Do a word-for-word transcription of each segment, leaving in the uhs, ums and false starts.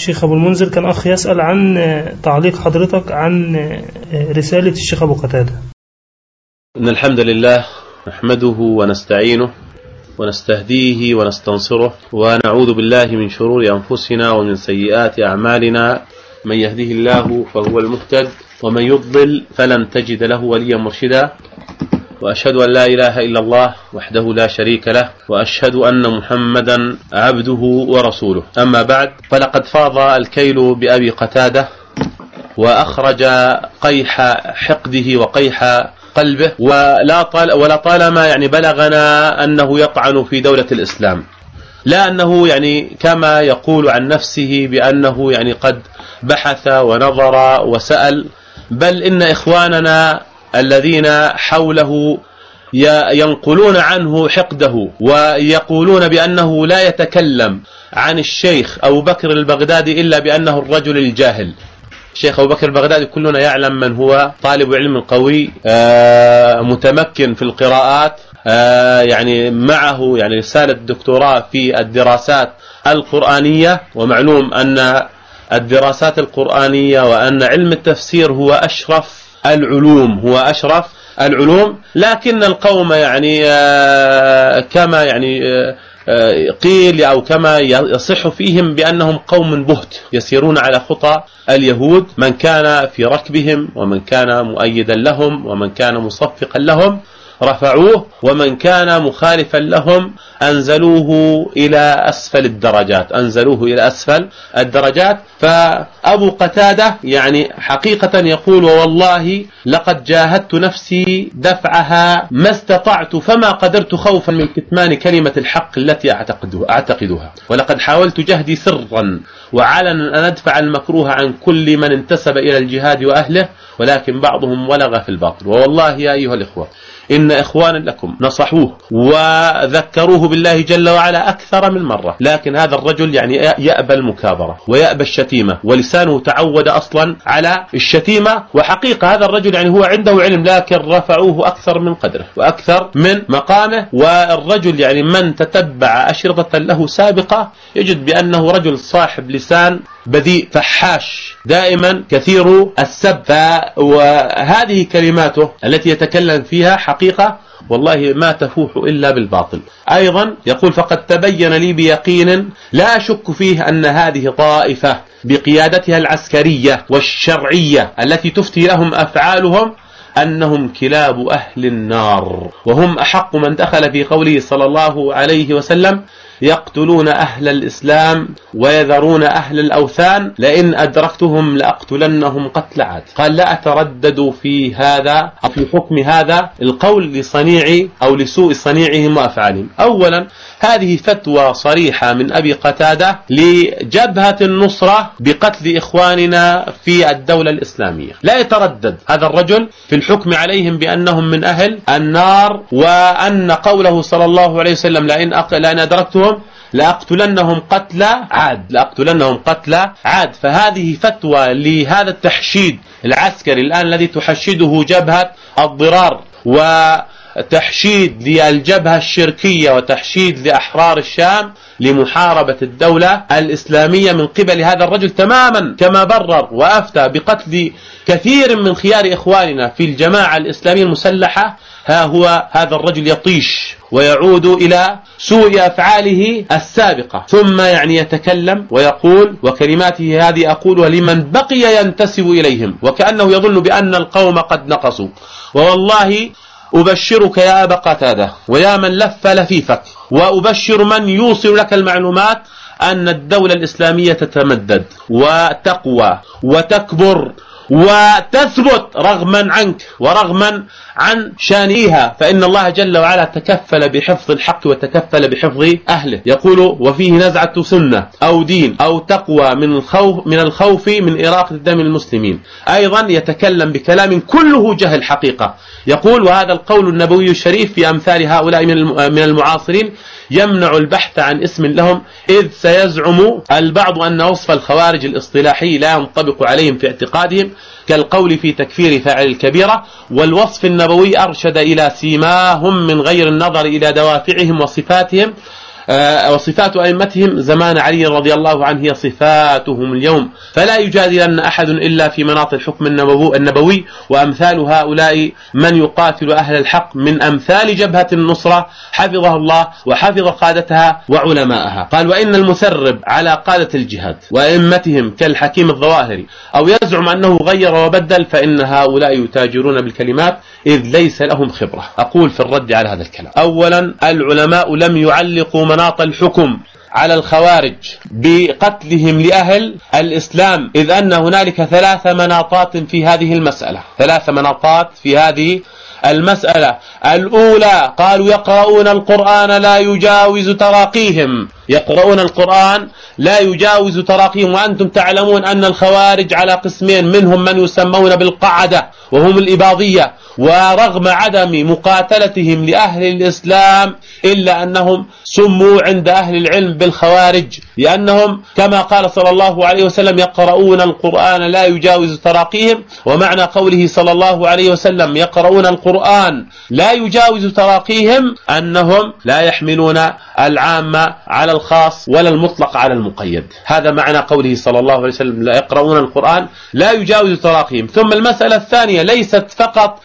الشيخ أبو المنذر، كان أخ يسأل عن تعليق حضرتك عن رسالة الشيخ أبو قتادة. إن الحمد لله نحمده ونستعينه ونستهديه ونستنصره ونعوذ بالله من شرور أنفسنا ومن سيئات أعمالنا. من يهده الله فهو المهتد ومن يضلل فلن تجد له وليا مرشدا. وأشهد أن لا إله إلا الله وحده لا شريك له، وأشهد أن محمدا عبده ورسوله. أما بعد، فلقد فاض الكيل بأبي قتادة وأخرج قيح حقده وقيح قلبه، ولا طال ولا طالما يعني بلغنا أنه يطعن في دولة الإسلام، لا أنه يعني كما يقول عن نفسه بأنه يعني قد بحث ونظر وسأل، بل إن إخواننا الذين حوله ينقلون عنه حقده ويقولون بأنه لا يتكلم عن الشيخ أبو بكر البغدادي إلا بأنه الرجل الجاهل. الشيخ أبو بكر البغدادي كلنا يعلم من هو، طالب علم قوي متمكن في القراءات، يعني معه يعني رسالة دكتوراه في الدراسات القرآنية. ومعلوم أن الدراسات القرآنية وأن علم التفسير هو أشرف العلوم هو أشرف العلوم لكن القوم يعني كما يعني قيل أو كما يصح فيهم بأنهم قوم بهت يسيرون على خطى اليهود، من كان في ركبهم ومن كان مؤيدا لهم ومن كان مصفقا لهم رفعوه، ومن كان مخالفا لهم أنزلوه إلى أسفل الدرجات أنزلوه إلى أسفل الدرجات. فأبو قتادة يعني حقيقة يقول: ووالله لقد جاهدت نفسي دفعها ما استطعت، فما قدرت خوفا من كتمان كلمة الحق التي أعتقدها، ولقد حاولت جهدي سرا وعلنا أن أدفع المكروه عن كل من انتسب إلى الجهاد وأهله، ولكن بعضهم ولغ في الباطل. ووالله يا أيها الإخوة، إن إخوانا لكم نصحوه وذكروه بالله جل وعلا أكثر من مرة، لكن هذا الرجل يعني يأبى المكابرة ويأبى الشتيمة، ولسانه تعود أصلا على الشتيمة. وحقيقة هذا الرجل يعني هو عنده علم، لكن رفعوه أكثر من قدره وأكثر من مقامه. والرجل يعني من تتبع أشرطة له سابقة يجد بأنه رجل صاحب لسان بذيء فحاش، دائما كثير السب. وهذه كلماته التي يتكلم فيها حقيقة والله ما تفوح إلا بالباطل. أيضا يقول: فقد تبين لي بيقين لا أشك فيه أن هذه طائفة بقيادتها العسكرية والشرعية التي تفتي لهم أفعالهم أنهم كلاب أهل النار، وهم أحق من دخل في قوله صلى الله عليه وسلم: يقتلون أهل الإسلام ويذرون أهل الأوثان، لئن أدركتهم لأقتلنهم قتل عاد. قال: لا أتردد في هذا أو في حكم هذا القول لصنيعي أو لسوء صنيعهم وأفعالهم. أولا، هذه فتوى صريحة من أبي قتادة لجبهة النصرة بقتل إخواننا في الدولة الإسلامية، لا يتردد هذا الرجل في الحكم عليهم بأنهم من أهل النار، وأن قوله صلى الله عليه وسلم: لئن لأن أدركتهم لأقتلنهم قتل عاد لأقتلنهم قتل عاد. فهذه فتوى لهذا التحشيد العسكري الآن الذي تحشده جبهة الضرار، وتحشيد للجبهة الشركية وتحشيد لأحرار الشام لمحاربة الدولة الإسلامية من قبل هذا الرجل، تماما كما برر وأفتى بقتل كثير من خيار إخواننا في الجماعة الإسلامية المسلحة. ها هو هذا الرجل يطيش ويعود إلى سوء أفعاله السابقة، ثم يعني يتكلم ويقول: وكلماته هذه أقولها لمن بقي ينتسب إليهم، وكأنه يظن بأن القوم قد نقصوا. ووالله أبشرك يا أبا قتادة ويا من لف لفيفك، وأبشر من يوصل لك المعلومات، أن الدولة الإسلامية تتمدد وتقوى وتكبر وتثبت رغما عنك ورغما عن شانئها، فإن الله جل وعلا تكفل بحفظ الحق وتكفل بحفظ أهله. يقول: وفيه نزعة سنة أو دين أو تقوى من الخوف من الخوف من إراقة دم المسلمين. أيضا يتكلم بكلام كله جهل حقيقة. يقول: وهذا القول النبوي الشريف في أمثال هؤلاء من المعاصرين يمنع البحث عن اسم لهم، إذ سيزعم البعض أن وصف الخوارج الاصطلاحي لا ينطبق عليهم في اعتقادهم، كالقول في تكفير فاعل الكبيرة. والوصف النبوي أرشد إلى سيماهم من غير النظر إلى دوافعهم وصفاتهم وصفات أئمتهم زمان علي رضي الله عنه هي صفاتهم اليوم، فلا يجادلن أحد إلا في مناط الحكم النبوي، وأمثال هؤلاء من يقاتل أهل الحق من أمثال جبهة النصرة حفظها الله وحفظ قادتها وعلماءها. قال: وإن المثرب على قادة الجهاد وأئمتهم كالحكيم الظواهري أو يزعم أنه غير وبدل فإن هؤلاء يتاجرون بالكلمات إذ ليس لهم خبرة. أقول في الرد على هذا الكلام: أولا، العلماء لم يعلقوا مناط الحكم على الخوارج بقتلهم لأهل الإسلام، إذ أن هنالك ثلاث مناطات في هذه المسألة ثلاث مناطات في هذه المسألة. الأولى قالوا: يقرؤون القرآن لا يجاوز تراقيهم يقرؤون القرآن لا يجاوز تراقيهم وأنتم تعلمون أن الخوارج على قسمين، منهم من يسمون بالقعدة وهم الإباضية، ورغم عدم مقاتلتهم لأهل الإسلام إلا أنهم سموا عند أهل العلم بالخوارج، لأنهم كما قال صلى الله عليه وسلم: يقرؤون القرآن لا يجاوز تراقيهم. ومعنى قوله صلى الله عليه وسلم: يقرؤون القرآن لا يجاوز تراقيهم أنهم لا يحملون العامة على الخاص ولا المطلق على المقيد. هذا معنى قوله صلى الله عليه وسلم: لا يقرؤون القرآن لا يجاوز تراقيهم. ثم المسألة الثانية ليست فقط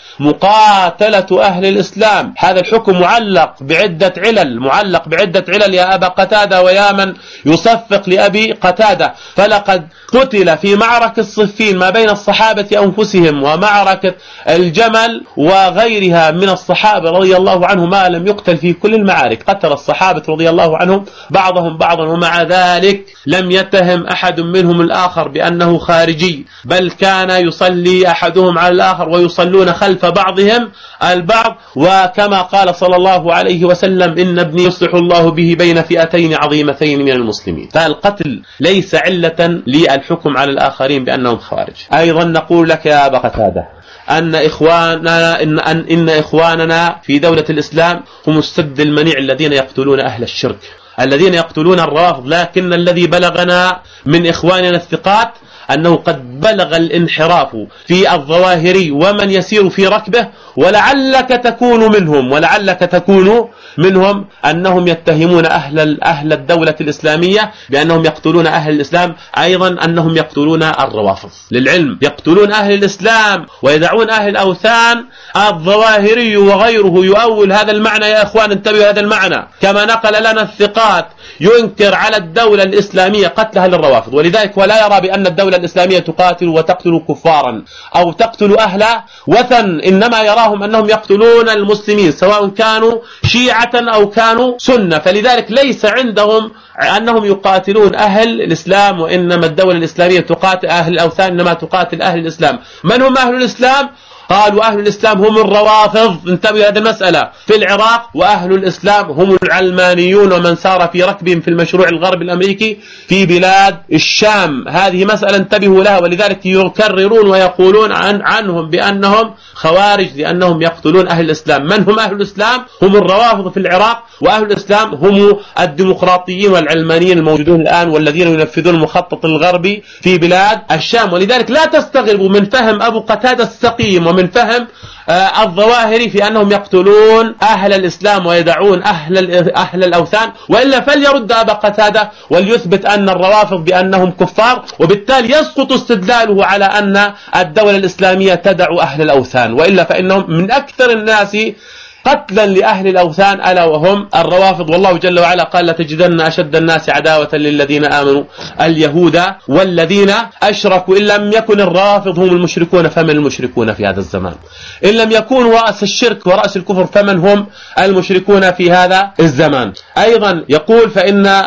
مقاتلة أهل الإسلام، هذا الحكم معلق بعدة علل معلق بعدة علل يا أبا قتادة ويا من يصفق لأبي قتادة. فلقد قتل في معركة الصفين ما بين الصحابة أنفسهم ومعركة الجمل وغيرها من الصحابة رضي الله عنهم ما لم يقتل في كل المعارك، قتل الصحابة رضي الله عنهم بعضهم بعضا، ومع ذلك لم يتهم أحد منهم الآخر بأنه خارجي، بل كان يصلي أحدهم على الآخر ويصلون خلف بعضهم البعض. وكما قال صلى الله عليه وسلم: إن ابني يصلح الله به بين فئتين عظيمتين من المسلمين. فالقتل ليس علة للحكم على الآخرين بأنهم خوارج. أيضا نقول لك يا أبا قتادة أن إخواننا إن, أن إن إخواننا في دولة الإسلام هم السد المنيع الذين يقتلون أهل الشرك، الذين يقتلون الروافض. لكن الذي بلغنا من إخواننا الثقات أنه قد بلغ الانحراف في الظواهري ومن يسير في ركبه، ولعلك تكون منهم ولعلك تكون منهم أنهم يتهمون أهل أهل الدولة الإسلامية بأنهم يقتلون أهل الإسلام، أيضا أنهم يقتلون الروافض. للعلم يقتلون أهل الإسلام ويدعون أهل الأوثان. الظواهري وغيره يؤول هذا المعنى يا إخوان، انتبهوا هذا المعنى، كما نقل لنا الثقات ينكر على الدولة الإسلامية قتل أهل الروافض، ولذلك ولا يرى بأن الدولة الإسلامية تقاتل وتقتل كفارا أو تقتل أهل وثن، إنما يراهم أنهم يقتلون المسلمين سواء كانوا شيعة أو كانوا سنة. فلذلك ليس عندهم أنهم يقاتلون أهل الإسلام، وإنما الدولة الإسلامية تقاتل أهل الأوثان، إنما تقاتل أهل الإسلام. من هم أهل الإسلام؟ قالوا أهل الإسلام هم الروافض، انتبهوا هذه المسألة، في العراق، وأهل الإسلام هم العلمانيون ومن سار في ركبهم في المشروع الغربي الأمريكي في بلاد الشام. هذه مسألة انتبهوا لها، ولذلك يكررون ويقولون عن عنهم بأنهم خوارج لأنهم يقتلون أهل الإسلام. من هم أهل الإسلام؟ هم الروافض في العراق، وأهل الإسلام هم الديمقراطيين والعلمانيين الموجودون الآن والذين ينفذون المخطط الغربي في بلاد الشام. ولذلك لا تستغربوا من فهم أبو قتادة السقيم ومن فهم آه الظواهري في أنهم يقتلون أهل الإسلام ويدعون أهل, أهل الأوثان، وإلا فليرد أبا قتادة وليثبت أن الروافض بأنهم كفار، وبالتالي يسقط استدلاله على أن الدولة الإسلامية تدع أهل الأوثان، وإلا فإنهم من أكثر الناس قتلا لأهل الأوثان ألا وهم الروافض. والله جل وعلا قال: لتجدن أشد الناس عداوة للذين آمنوا اليهود والذين أشركوا. إن لم يكن الرافض هم المشركون فمن المشركون في هذا الزمان؟ إن لم يكونوا رأس الشرك ورأس الكفر فمن هم المشركون في هذا الزمان؟ أيضا يقول: فإن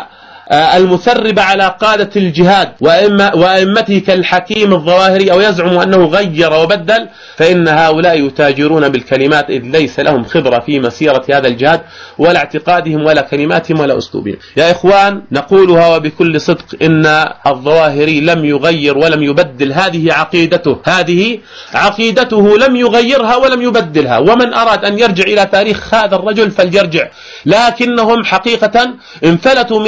المثرب على قادة الجهاد وأئمته كالحكيم الظواهري أو يزعم أنه غير وبدل فإن هؤلاء يتاجرون بالكلمات إذ ليس لهم خبرة في مسيرة هذا الجهاد ولا اعتقادهم ولا كلماتهم ولا أسلوبهم. يا إخوان نقولها وبكل صدق: إن الظواهري لم يغير ولم يبدل، هذه عقيدته هذه عقيدته لم يغيرها ولم يبدلها، ومن أراد أن يرجع إلى تاريخ هذا الرجل فليرجع. لكنهم حقيقة انفلتوا من القيود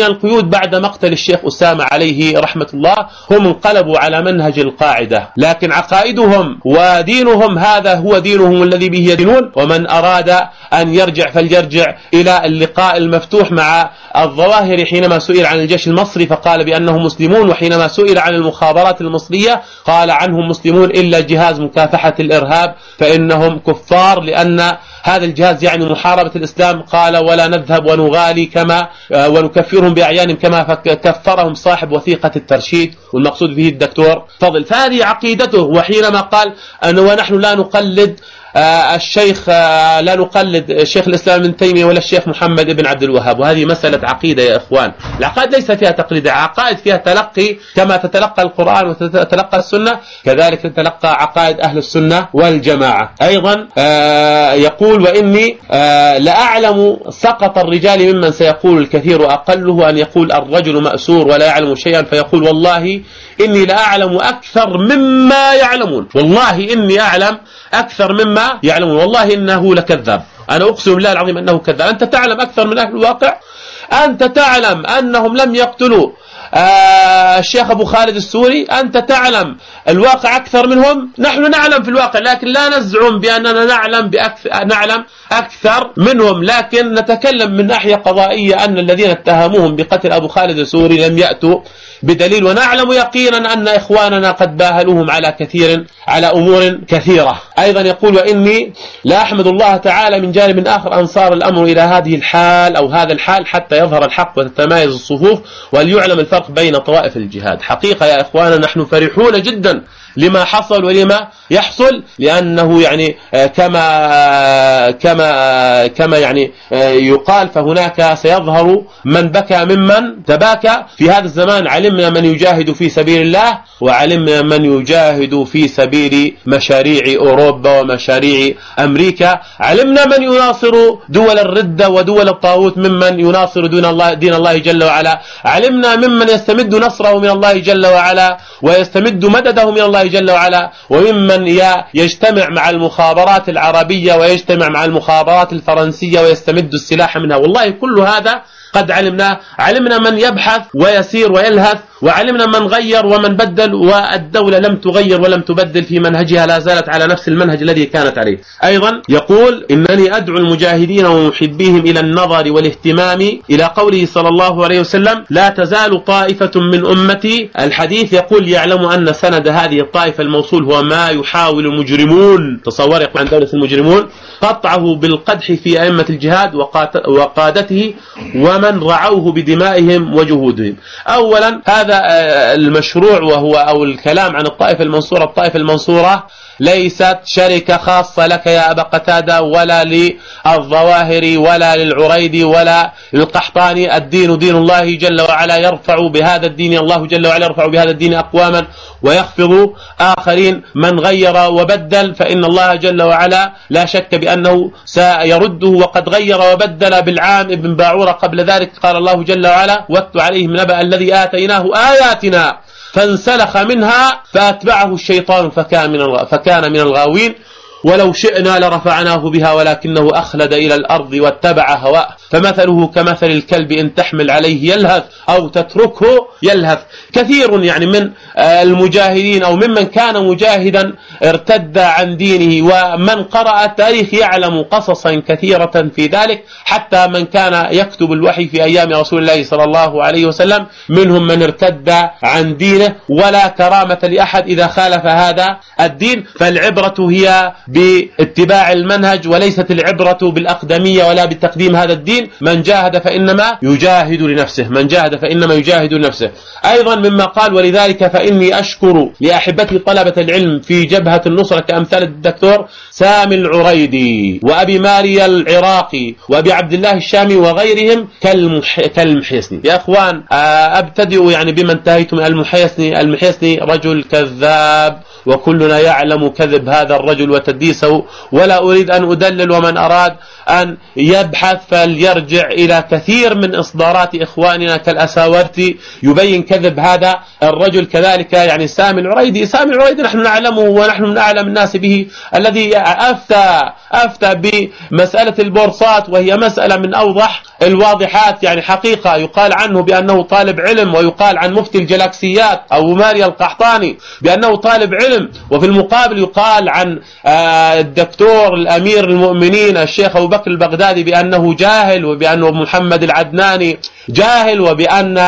يقول بعد مقتل الشيخ أسامة عليه رحمة الله هم انقلبوا على منهج القاعدة، لكن عقائدهم ودينهم هذا هو دينهم الذي به يدينون، ومن أراد أن يرجع فليرجع إلى اللقاء المفتوح مع الظواهر حينما سئل عن الجيش المصري فقال بأنهم مسلمون، وحينما سئل عن المخابرات المصرية قال عنهم مسلمون إلا جهاز مكافحة الإرهاب فإنهم كفار، لأن هذا الجهاز يعني محاربة الإسلام. قال ولا نذهب ونغالي كما ونكفرهم بأعيانهم كما كفرهم صاحب وثيقة الترشيد، والمقصود به الدكتور فضل. فهذه عقيدته. وحينما قال أن ونحن لا نقلد الشيخ لا نقلد شيخ الإسلام ابن تيمية ولا الشيخ محمد بن عبد الوهاب، وهذه مسألة عقيدة يا إخوان. العقائد ليس فيها تقليد، عقائد فيها تلقي، كما تتلقى القرآن وتتلقى السنة كذلك تتلقى عقائد أهل السنة والجماعة. أيضا يقول وإني لأعلم سقط الرجال ممن سيقول الكثير وأقله أن يقول الرجل مأسور ولا يعلم شيئا، فيقول والله إني لأعلم أكثر مما يعلمون، والله إني أعلم أكثر مما يعلمون، والله إنه لكذاب، أنا أقسم بالله العظيم أنه كذاب. أنت تعلم أكثر من أهل الواقع، أنت تعلم أنهم لم يقتلوا آه الشيخ أبو خالد السوري، أنت تعلم الواقع أكثر منهم. نحن نعلم في الواقع لكن لا نزعم بأننا نعلم بأكثر نعلم أكثر منهم، لكن نتكلم من ناحية قضائية أن الذين اتهموهم بقتل أبو خالد السوري لم يأتوا بدليل، ونعلم يقينا أن إخواننا قد باهلوهم على كثير على أمور كثيرة. أيضا يقول وإني لا أحمد الله تعالى من جانب آخر أن صار الأمر إلى هذه الحال أو هذا الحال حتى يظهر الحق وتتمايز الصفوف وليعلم الفرق بين طوائف الجهاد. حقيقة يا إخواننا نحن فرحون جدا لما حصل ولما يحصل، لأنه يعني كما كما كما يعني يقال فهناك سيظهر من بكى ممن تباكى. في هذا الزمان علمنا من يجاهد في سبيل الله، وعلمنا من يجاهد في سبيل مشاريع أوروبا ومشاريع أمريكا، علمنا من يناصر دول الردة ودول الطاغوت ممن يناصر دين الله دين الله جل وعلا، علمنا ممن يستمد نصره من الله جل وعلا ويستمد مدده من الله جل وعلا، وممن يجتمع مع المخابرات العربية ويجتمع مع المخابرات الفرنسية ويستمد السلاح منها. والله كل هذا قد علمنا. علمنا من يبحث ويسير ويلهث، وعلمنا من غير ومن بدل، والدولة لم تغير ولم تبدل في منهجها، لا زالت على نفس المنهج الذي كانت عليه. أيضا يقول إنني أدعو المجاهدين ومحبيهم إلى النظر والاهتمام إلى قوله صلى الله عليه وسلم لا تزال طائفة من أمتي. الحديث يقول يعلم أن سند هذه الطائفة الموصول هو ما يحاول المجرمون، تصور يقول عن دولة المجرمون، قطعه بالقدح في أئمة الجهاد وقادته ومن رعوه بدمائهم وجهودهم. أولا هذا المشروع وهو أو الكلام عن الطائفة المنصورة. الطائفة المنصورة ليست شركة خاصة لك يا أبا قتادة ولا للظواهر ولا للعريدي ولا للقحطاني. الدين دين الله جل وعلا، يرفع بهذا الدين الله جل وعلا يرفع بهذا الدين أقواما ويخفض آخرين. من غير وبدل فإن الله جل وعلا لا شك بأنه سيرده، وقد غير وبدل بالعام ابن باعورة. قبل ذلك قال الله جل وعلا واتل عليهم نبأ الذي آتيناه آياتنا فانسلخ منها فأتبعه الشيطان فكان من فكان من الغاوين. ولو شئنا لرفعناه بها ولكنه أخلد إلى الأرض واتبع هواه فمثله كمثل الكلب إن تحمل عليه يلهث أو تتركه يلهث. كثير يعني من المجاهدين أو ممن كان مجاهدا ارتد عن دينه، ومن قرأ التاريخ يعلم قصصا كثيرة في ذلك، حتى من كان يكتب الوحي في أيام رسول الله صلى الله عليه وسلم منهم من ارتد عن دينه، ولا كرامة لأحد إذا خالف هذا الدين. فالعبرة هي باتباع المنهج وليست العبرة بالأقدمية ولا بتقديم هذا الدين. من جاهد فإنما يجاهد لنفسه، من جاهد فإنما يجاهد لنفسه. أيضا مما قال ولذلك فإني أشكر لأحبتي طلبة العلم في جبهة النصرة كأمثال الدكتور سامي العريدي وأبي ماريا العراقي وأبي عبد الله الشامي وغيرهم كالمح... كالمحيسني. يا أخوان أبتدئ يعني بما انتهيت من المحيسني. المحيسني رجل كذاب وكلنا يعلم كذب هذا الرجل وتدين حديثه ولا أريد أن أدلل، ومن أراد أن يبحث فليرجع إلى كثير من إصدارات إخواننا كالأساورتي يبين كذب هذا الرجل. كذلك يعني سامي العريدي، سامي العريدي نحن نعلمه ونحن من أعلم الناس به، الذي أفتى أفتى بمسألة البورصات وهي مسألة من أوضح الواضحات، يعني حقيقة يقال عنه بأنه طالب علم، ويقال عن مفتي الجلاكسيات أبو ماريا القحطاني بأنه طالب علم، وفي المقابل يقال عن الدكتور الأمير المؤمنين الشيخ أبو بكر البغدادي بأنه جاهل، وبأنه محمد العدناني جاهل، وبأن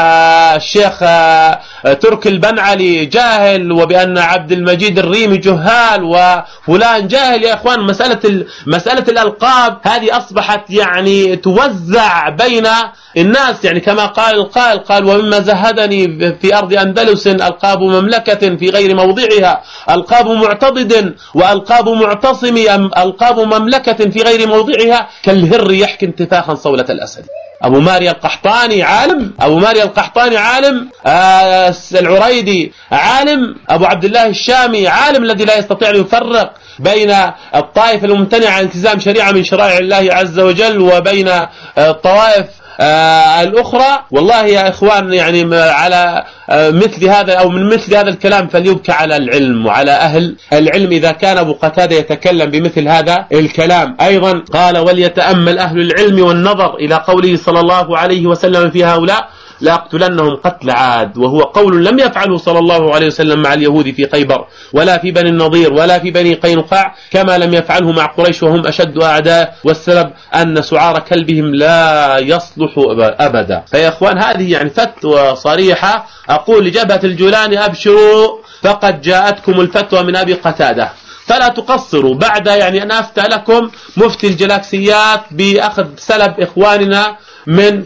الشيخ ترك البنعلي جاهل، وبأن عبد المجيد الريمي جهال، وفلان جاهل. يا إخوان مسألة مسألة الألقاب هذه أصبحت يعني توزع بين الناس، يعني كما قال القائل قال: ومما زهدني في أرض أندلس ألقاب مملكة في غير موضعها، ألقاب معتضد وألقاب معتصم، ألقاب مملكة في غير موضعها، كالهر يحكي انتفاخا صولة الأسد. أبو ماريا القحطاني عالم، أبو ماريا القحطاني عالم، آه العريدي عالم، أبو عبد الله الشامي عالم الذي لا يستطيع أن يفرق بين الطائفة الممتنعة عن التزام شريعة من شرائع الله عز وجل وبين الطوائف آه الأخرى. والله يا إخوان يعني على آه مثل هذا أو من مثل هذا الكلام فليبكى على العلم وعلى أهل العلم إذا كان أبو قتادة يتكلم بمثل هذا الكلام. أيضا قال: وليتأمل أهل العلم والنظر إلى قوله صلى الله عليه وسلم في هؤلاء: لأقتلنهم قتل عاد، وهو قول لم يفعله صلى الله عليه وسلم مع اليهود في خيبر ولا في بني النضير ولا في بني قينقاع، كما لم يفعله مع قريش وهم أشد أعداء، والسبب أن سعار كلبهم لا يصلح أبدا. فيا إخوان هذه يعني فتوى صريحة. أقول لجبهة الجولاني: أبشروا فقد جاءتكم الفتوى من أبي قتادة، فلا تقصروا بعد يعني أن أفتى لكم مفتي الجلاكسيات بأخذ سلب إخواننا من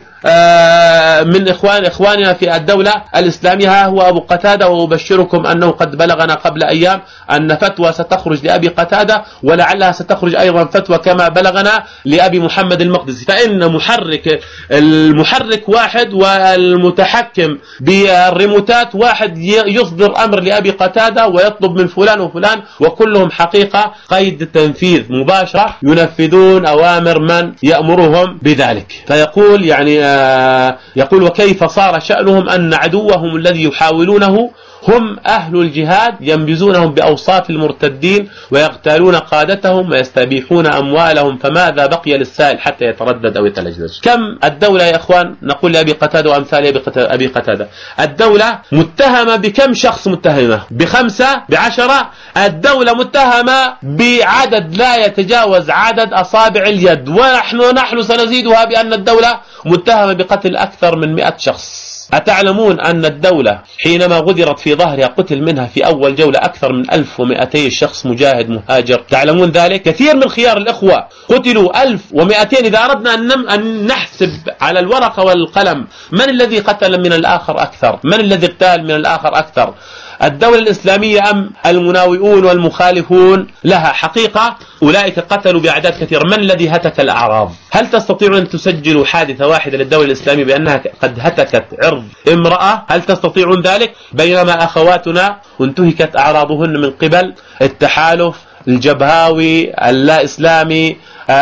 آه من إخوان إخواننا في الدولة الإسلامية. ها هو أبو قتادة، وأبشركم أنه قد بلغنا قبل أيام أن فتوى ستخرج لأبي قتادة، ولعلها ستخرج أيضا فتوى كما بلغنا لأبي محمد المقدسي. فإن محرك المحرك واحد والمتحكم بالريموتات واحد، يصدر أمر لأبي قتادة ويطلب من فلان وفلان، وكلهم حقيقة قيد التنفيذ مباشرة، ينفذون أوامر من يأمرهم بذلك. فيقول يعني يقول: وكيف صار شأنهم أن عدوهم الذي يحاولونه هم أهل الجهاد، ينبذونهم بأوصاف المرتدين ويغتالون قادتهم ويستبيحون أموالهم، فماذا بقي للسائل حتى يتردد أو يتلجلج؟ كم الدولة يا إخوان، نقول لأبي قتادة وأمثال أبي قتادة، الدولة متهمة بكم شخص؟ متهمة بخمسة بعشرة. الدولة متهمة بعدد لا يتجاوز عدد أصابع اليد، ونحن نحن سنزيدها بأن الدولة متهمة بقتل أكثر من مئة شخص. أتعلمون أن الدولة حينما غدرت في ظهرها قتل منها في أول جولة أكثر من ألف ومئتين شخص مجاهد مهاجر؟ تعلمون ذلك؟ كثير من خيار الإخوة قتلوا ألف ومئتين. إذا أردنا أن نحسب على الورقة والقلم من الذي قتل من الآخر أكثر، من الذي اغتال من الآخر أكثر، الدولة الإسلامية أم المناوئون والمخالفون لها؟ حقيقة أولئك قتلوا بأعداد كثيرة. من الذي هتك الأعراض؟ هل تستطيعون أن تسجلوا حادثة واحدة للدولة الإسلامية بأنها قد هتكت عرض امرأة؟ هل تستطيعون ذلك؟ بينما أخواتنا انتهكت أعراضهن من قبل التحالف الجبهاوي اللا إسلامي،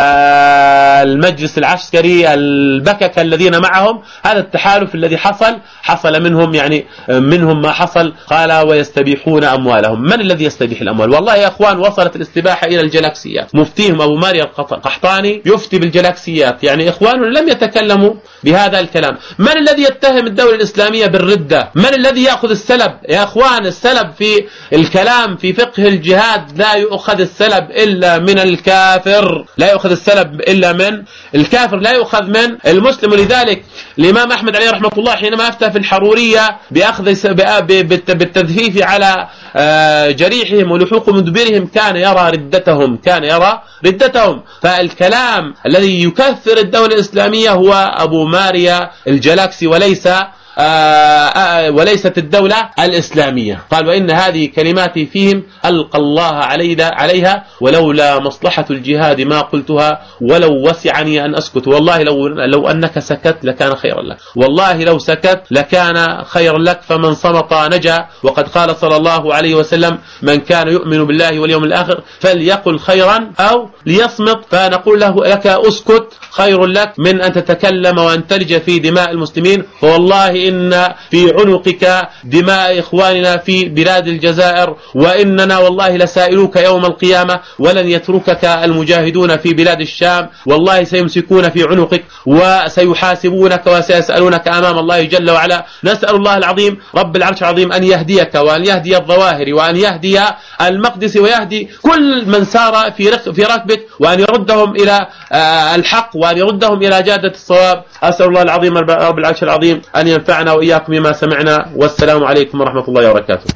آه المجلس العسكري، البكك الذين معهم. هذا التحالف الذي حصل حصل منهم يعني منهم ما حصل. قال: ويستبيحون أموالهم. من الذي يستبيح الأموال؟ والله يا أخوان وصلت الاستباحة إلى الجلاكسيات. مفتيهم أبو ماريا القحطاني يفتي بالجلاكسيات، يعني إخواننا لم يتكلموا بهذا الكلام. من الذي يتهم الدولة الإسلامية بالردة؟ من الذي يأخذ السلب؟ يا أخوان السلب في الكلام في فقه الجهاد لا يؤخذ السلب إلا من الكافر، لا يؤخذ السلب إلا من الكافر، لا يؤخذ من المسلم. ولذلك الإمام أحمد عليه رحمة الله حينما أفتى في الحرورية بأخذ بالتذفيف على جريحهم ولحوق مدبرهم كان يرى ردتهم، كان يرى ردتهم. فالكلام الذي يكفر الدولة الإسلامية هو أبو ماريا الجلاكسي وليس وليست الدولة الإسلامية. قال وإن هذه كلماتي فيهم ألقى الله عليها ولولا مصلحة الجهاد ما قلتها ولو وسعني أن أسكت. والله لو, لو أنك سكت لكان خيرا لك، والله لو سكت لكان خيرا لك، فمن صمت نجا. وقد قال صلى الله عليه وسلم من كان يؤمن بالله واليوم الآخر فليقل خيرا أو ليصمت. فنقول له لك أسكت خير لك من أن تتكلم وأن تلج في دماء المسلمين. فوالله إن في عنقك دماء إخواننا في بلاد الجزائر، وإننا والله لسائلوك يوم القيامة ولن يتركك المجاهدون في بلاد الشام، والله سيمسكون في عنقك وسيحاسبونك وسيسألونك أمام الله جل وعلا. نسأل الله العظيم رب العرش العظيم أن يهديك وأن يهدي الظواهر وأن يهدي المقدس ويهدي كل من سار في في ركبك، وأن يردهم إلى الحق وأن يردهم إلى جادة الصواب. أسأل الله العظيم رب العرش العظيم أن ينفعنا وإياكم بما سمعنا، والسلام عليكم ورحمة الله وبركاته.